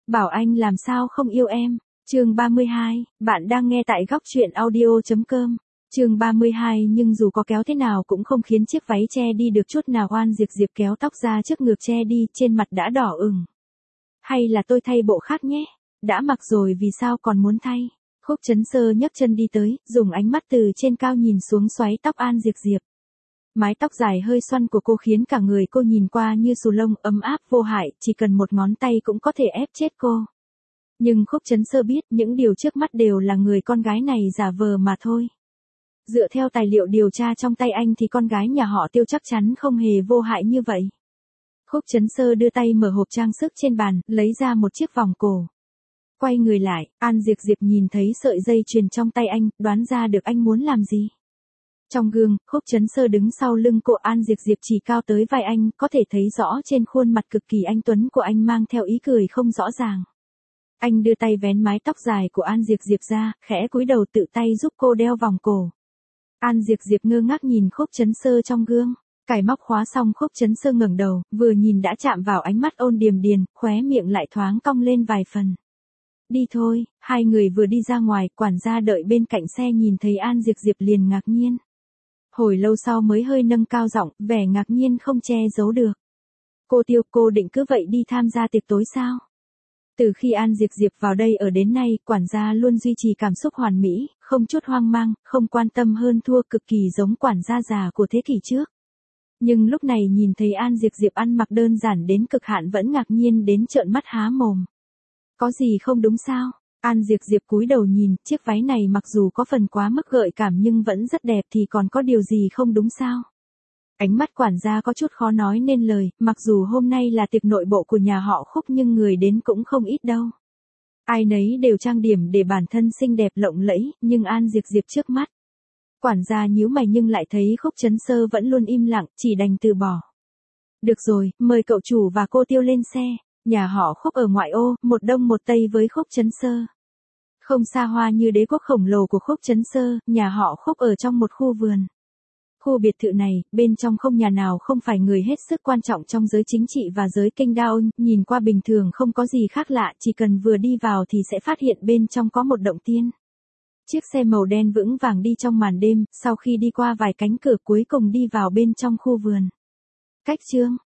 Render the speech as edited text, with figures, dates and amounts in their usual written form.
Bảo anh làm sao không yêu em. Chương 32, bạn đang nghe tại góc truyện audio.com. Chương 32 nhưng dù có kéo thế nào cũng không khiến chiếc váy che đi được chút nào. Oan Diệp Diệp kéo tóc ra trước ngực che đi, trên mặt đã đỏ ửng. Hay là tôi thay bộ khác nhé? Đã mặc rồi vì sao còn muốn thay? Khúc Chấn Sơ nhấc chân đi tới, dùng ánh mắt từ trên cao nhìn xuống xoáy tóc An Diệp Diệp. Mái tóc dài hơi xoăn của cô khiến cả người cô nhìn qua như xù lông ấm áp vô hại, chỉ cần một ngón tay cũng có thể ép chết cô. Nhưng Khúc Chấn Sơ biết những điều trước mắt đều là người con gái này giả vờ mà thôi. Dựa theo tài liệu điều tra trong tay anh thì con gái nhà họ Tiêu chắc chắn không hề vô hại như vậy. Khúc Chấn Sơ đưa tay mở hộp trang sức trên bàn, lấy ra một chiếc vòng cổ. Quay người lại, An Diệp Diệp nhìn thấy sợi dây chuyền trong tay anh, đoán ra được anh muốn làm gì. Trong gương, Khúc Chấn Sơ đứng sau lưng cô. An Diệp Diệp chỉ cao tới vai anh, có thể thấy rõ trên khuôn mặt cực kỳ anh tuấn của anh mang theo ý cười không rõ ràng. Anh đưa tay vén mái tóc dài của An Diệp Diệp ra, khẽ cúi đầu tự tay giúp cô đeo vòng cổ. An Diệp Diệp ngơ ngác nhìn Khúc Chấn Sơ trong gương. Cài móc khóa xong, Khúc Chấn Sơ ngẩng đầu, vừa nhìn đã chạm vào ánh mắt ôn điềm điền, khóe miệng lại thoáng cong lên vài phần. Đi thôi. Hai người vừa đi ra ngoài, quản gia đợi bên cạnh xe nhìn thấy An Diệp Diệp liền ngạc nhiên. Hồi lâu sau mới hơi nâng cao giọng, vẻ ngạc nhiên không che giấu được. Cô Tiêu, cô định cứ vậy đi tham gia tiệc tối sao? Từ khi An Diệp Diệp vào đây ở đến nay, quản gia luôn duy trì cảm xúc hoàn mỹ, không chút hoang mang, không quan tâm hơn thua, cực kỳ giống quản gia già của thế kỷ trước. Nhưng lúc này nhìn thấy An Diệp Diệp ăn mặc đơn giản đến cực hạn vẫn ngạc nhiên đến trợn mắt há mồm. Có gì không đúng sao? An Diệp Diệp cúi đầu nhìn, chiếc váy này mặc dù có phần quá mức gợi cảm nhưng vẫn rất đẹp, thì còn có điều gì không đúng sao? Ánh mắt quản gia có chút khó nói nên lời, mặc dù hôm nay là tiệc nội bộ của nhà họ Khúc nhưng người đến cũng không ít đâu. Ai nấy đều trang điểm để bản thân xinh đẹp lộng lẫy, nhưng An Diệp Diệp trước mắt. Quản gia nhíu mày nhưng lại thấy Khúc Chấn Sơ vẫn luôn im lặng, chỉ đành từ bỏ. Được rồi, mời cậu chủ và cô Tiêu lên xe. Nhà họ Khúc ở ngoại ô, một đông một tây với Khúc Chấn Sơ. Không xa hoa như đế quốc khổng lồ của Khúc Chấn Sơ, nhà họ Khúc ở trong một khu vườn. Khu biệt thự này, bên trong không nhà nào không phải người hết sức quan trọng trong giới chính trị và giới kinh đao, nhìn qua bình thường không có gì khác lạ, chỉ cần vừa đi vào thì sẽ phát hiện bên trong có một động tiên. Chiếc xe màu đen vững vàng đi trong màn đêm, sau khi đi qua vài cánh cửa cuối cùng đi vào bên trong khu vườn. Cách chương